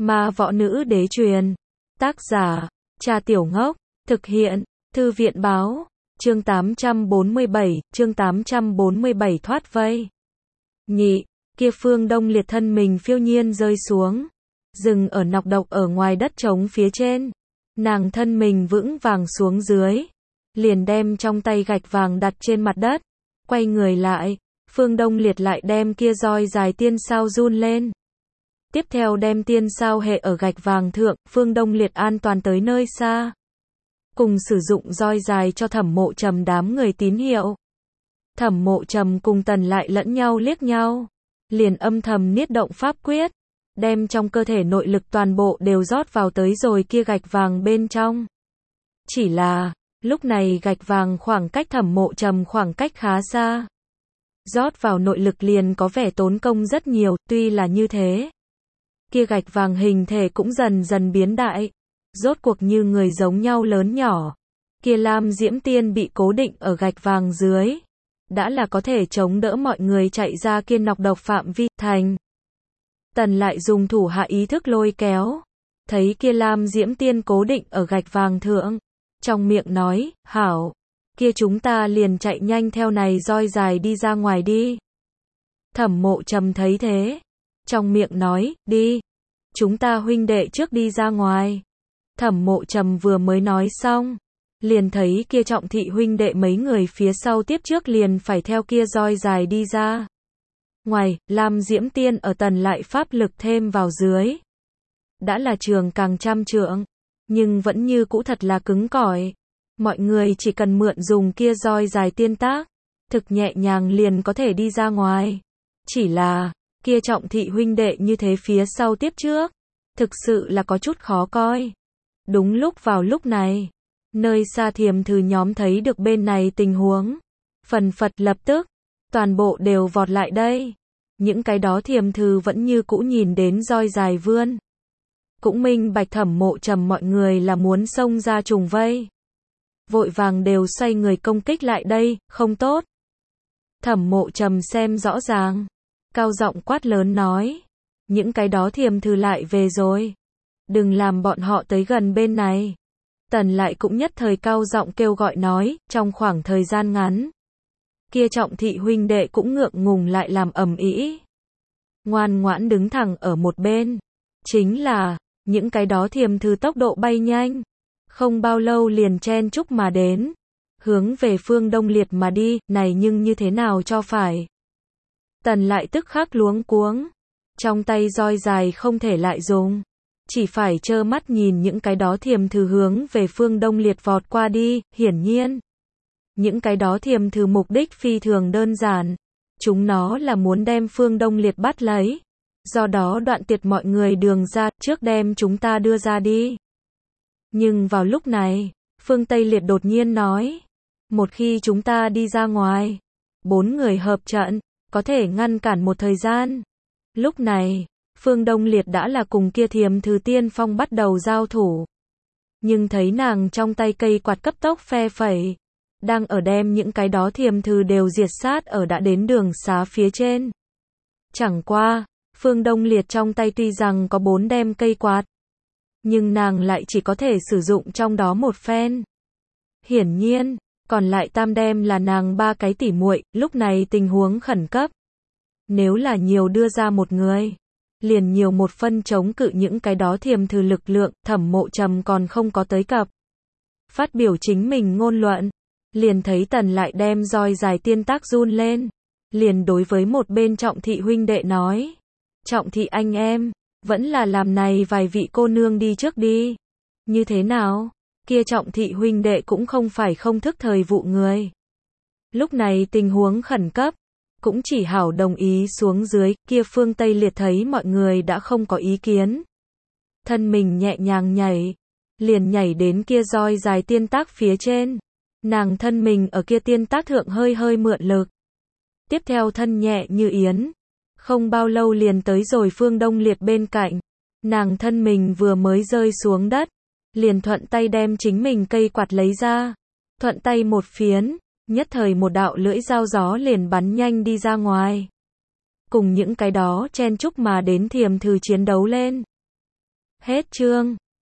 Ma võ nữ đế truyền. Tác giả, Trà Tiểu Ngốc. Thực hiện, Thư viện báo. Chương 847 thoát vây. Nhị, kia Phương Đông Liệt thân mình phiêu nhiên rơi xuống. Dừng ở nọc độc ở ngoài đất trống phía trên. Nàng thân mình vững vàng xuống dưới. Liền đem trong tay gạch vàng đặt trên mặt đất. Quay người lại, Phương Đông Liệt lại đem kia roi dài tiên sao run lên. Tiếp theo đem tiên sao hệ ở gạch vàng thượng, Phương Đông Liệt an toàn tới nơi xa. Cùng sử dụng roi dài cho Thẩm Mộ Trầm đám người tín hiệu. Thẩm Mộ Trầm cùng Tần lại lẫn nhau liếc nhau. Liền âm thầm niết động pháp quyết. Đem trong cơ thể nội lực toàn bộ đều rót vào tới rồi kia gạch vàng bên trong. Chỉ là, lúc này gạch vàng khoảng cách Thẩm Mộ Trầm khoảng cách khá xa. Rót vào nội lực liền có vẻ tốn công rất nhiều, tuy là như thế. Kia gạch vàng hình thể cũng dần dần biến đại. Rốt cuộc như người giống nhau lớn nhỏ. Kia Lam Diễm Tiên bị cố định ở gạch vàng dưới. Đã là có thể chống đỡ mọi người chạy ra kia nọc độc phạm vi, thành. Tần lại dùng thủ hạ ý thức lôi kéo. Thấy kia Lam Diễm Tiên cố định ở gạch vàng thượng. Trong miệng nói, hảo. Kia chúng ta liền chạy nhanh theo này roi dài đi ra ngoài đi. Thẩm Mộ Trầm thấy thế. Trong miệng nói, đi. Chúng ta huynh đệ trước đi ra ngoài. Thẩm Mộ Trầm vừa mới nói xong. Liền thấy kia Trọng Thị huynh đệ mấy người phía sau tiếp trước liền phải theo kia roi dài đi ra. Ngoài, Lam Diễm Tiên ở Tần lại pháp lực thêm vào dưới. Đã là trường càng trăm trượng. Nhưng vẫn như cũ thật là cứng cỏi. Mọi người chỉ cần mượn dùng kia roi dài tiên tác. Thực nhẹ nhàng liền có thể đi ra ngoài. Chỉ là, kia Trọng Thị huynh đệ như thế phía sau tiếp trước. Thực sự là có chút khó coi. Đúng vào lúc này. Nơi xa thiềm thử nhóm thấy được bên này tình huống. Phần phật lập tức. Toàn bộ đều vọt lại đây. Những cái đó thiềm thử vẫn như cũ nhìn đến roi dài vươn. Cũng minh bạch Thẩm Mộ Trầm mọi người là muốn xông ra trùng vây. Vội vàng đều xoay người công kích lại đây, không tốt. Thẩm Mộ Trầm xem rõ ràng. Cao giọng quát lớn nói. Những cái đó thiềm thử lại về rồi. Đừng làm bọn họ tới gần bên này. Tần lại cũng nhất thời cao giọng kêu gọi nói, trong khoảng thời gian ngắn. Kia Trọng Thị huynh đệ cũng ngượng ngùng lại làm ầm ĩ. Ngoan ngoãn đứng thẳng ở một bên. Chính là, những cái đó thiềm thử tốc độ bay nhanh. Không bao lâu liền chen chúc mà đến. Hướng về Phương Đông Liệt mà đi, này nhưng như thế nào cho phải. Tần lại tức khắc luống cuống. Trong tay roi dài không thể lại dùng. Chỉ phải trơ mắt nhìn những cái đó thiềm thử hướng về Phương Đông Liệt vọt qua đi, hiển nhiên. Những cái đó thiềm thử mục đích phi thường đơn giản. Chúng nó là muốn đem Phương Đông Liệt bắt lấy. Do đó đoạn tiệt mọi người đường ra, trước đem chúng ta đưa ra đi. Nhưng vào lúc này, Phương Tây Liệt đột nhiên nói. Một khi chúng ta đi ra ngoài, 4 người hợp trận, có thể ngăn cản một thời gian. Lúc này, Phương Đông Liệt đã là cùng kia thiềm thử tiên phong bắt đầu giao thủ. Nhưng thấy nàng trong tay cây quạt cấp tốc phe phẩy. Đang ở đem những cái đó thiềm thử đều diệt sát ở đã đến đường xá phía trên. Chẳng qua, Phương Đông Liệt trong tay tuy rằng có 4 đem cây quạt. Nhưng nàng lại chỉ có thể sử dụng trong đó một phen. Hiển nhiên, còn lại tam đem là nàng 3 cái tỉ muội, lúc này tình huống khẩn cấp. Nếu là nhiều đưa ra một người, liền nhiều một phân chống cự những cái đó thiềm thử lực lượng, Thẩm Mộ Trầm còn không có tới cập. Phát biểu chính mình ngôn luận, liền thấy Tần lại đem roi dài tiên tác run lên, liền đối với một bên Trọng Thị huynh đệ nói. Trọng Thị anh em, vẫn là làm này vài vị cô nương đi trước đi. Như thế nào? Kia Trọng Thị huynh đệ cũng không phải không thức thời vụ người. Lúc này tình huống khẩn cấp. Cũng chỉ hảo đồng ý xuống dưới, kia Phương Tây Liệt thấy mọi người đã không có ý kiến. Thân mình nhẹ nhàng nhảy, liền nhảy đến kia roi dài tiên tác phía trên. Nàng thân mình ở kia tiên tác thượng hơi hơi mượn lực. Tiếp theo thân nhẹ như yến. Không bao lâu liền tới rồi Phương Đông Liệt bên cạnh. Nàng thân mình vừa mới rơi xuống đất. Liền thuận tay đem chính mình cây quạt lấy ra. Thuận tay một phiến. Nhất thời một đạo lưỡi dao gió liền bắn nhanh đi ra ngoài. Cùng những cái đó chen chúc mà đến thiềm thử chiến đấu lên. Hết chương.